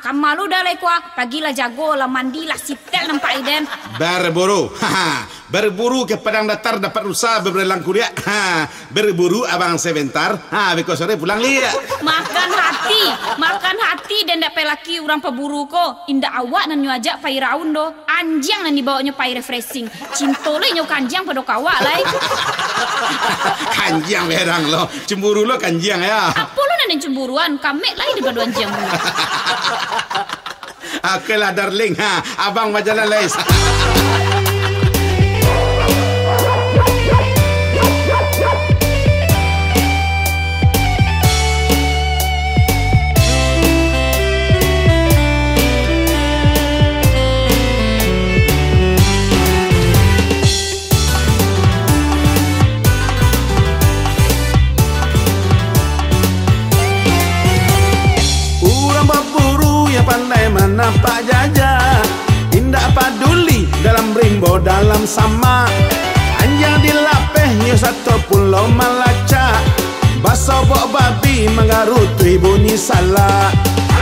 Kamalu dah lai kuah. Pagilah jago lah mandilah sitel nampak iden. Berburu. Berburu ke padang datar dapat rusa beberelang kuliah. Berburu abang sebentar. Beko sore pulang lihat. Makan hati dan dak pelaki orang peburu ko. Indah awak nan nyuajak pai raun do. Anjang nan dibawanya pai refreshing. Cintole nyo kanjang pada kawak lai. Kanjang berang lo. Cemburu lo kanjang ya. Apa lo nan cemburuan? Kamek lai di badu anjang. Okeylah darling. Abang majalah lais. Pandai menampak jajah, indah paduli dalam rimbo dalam sama. Anjang dilapehnya satu pulau Malacca, basobok babi mengarutui bunyi salah.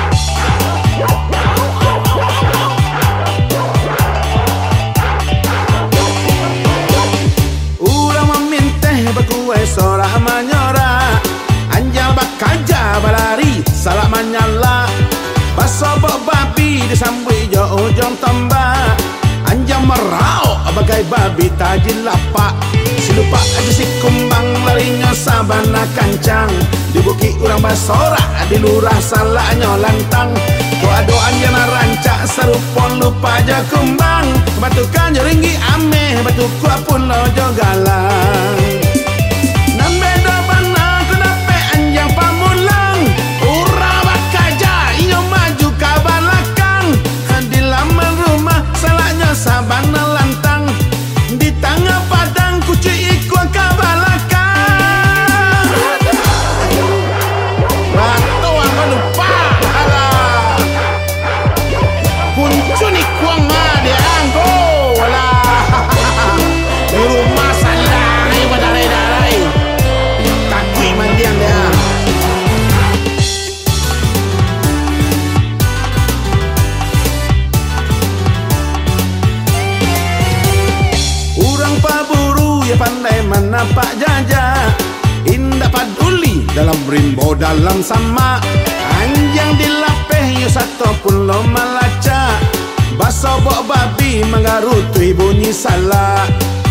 Urang meminteh berkuai sorah menyora, anjang bakaja balari salah menyala. Basobok babi disambui jo ujung tombak, anjang merau bagai babi tajil lapak. Silupak aja si kumbang larinya sabana kancang, di bukit urang basorak di lurah salahnya lantang. Doa-doa anjang rancak serupon lupa aja kumbang, batukan jo ringgi ameh batu kuat pun lo jo galang. Nambe do bana kenape anjang pamulang, urang bakaja inyo maju ke belakang. Di laman rumah salahnya sabana lantang, di tengah padang kucing ikut ke belakang. Ratu aku lupa. Alah, kuncun ikuang mah dia anggo. Alah, di rumah salah ni badarai-darai. Takui mandiang dia. Urang paburu ya pandai menampak jajah, indah paduli dalam rimbo dalam sama. Anjang dilapeh ya satu pulau Malacca, basobok babi mengarutui bunyi salah.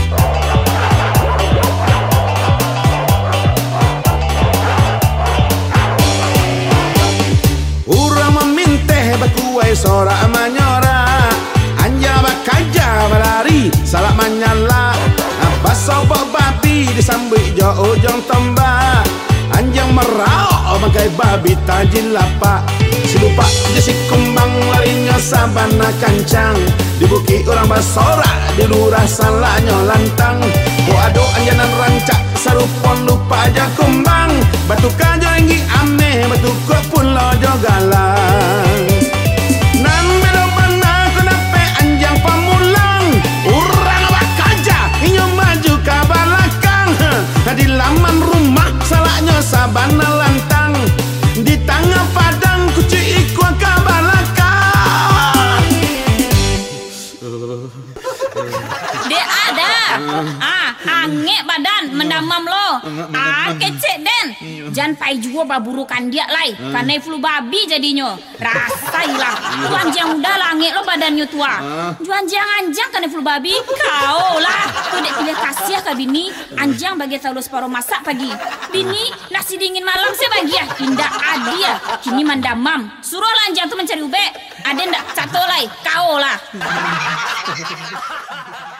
Urang meminteh berkuai sorak menyora, anjang bakaja balari salah menyala. Basobok babi disambui jo ujung tombak, anjang merau bagai babi tajil lapak. Silupak je si kumbang larinya sabana kancang, di bukit orang basorak di lurah salahnya lantang. Doa-doa anjang rancak serupon lupa aja kumbang, batukan jo ringgi ameh batu kuat pun lo jo galang. Nambe do bana kenape anjang pamulang, urang bakaja inyo maju ke belakang. Di laman rumah salahnya sabana lantang, di tengah padang kucing ikut ke belakang. Dek ada. Angek badan mendamam lo. Kecek den. Jangan pai juga baburukan dia lai. Karena flu babi jadinya. Rasailah. Tu anjang udah langit lo badannya tua. Juan anjang karena flu babi. Kau lah. Tu dek pilih kasih ke bini. Anjang bagi tahu separuh masak pagi. Bini nasi dingin malam saya bagi ya. Indah adia. Kini mendamam. Suruh anjang tu mencari ube. Ada ndak satu lai. Kau lah.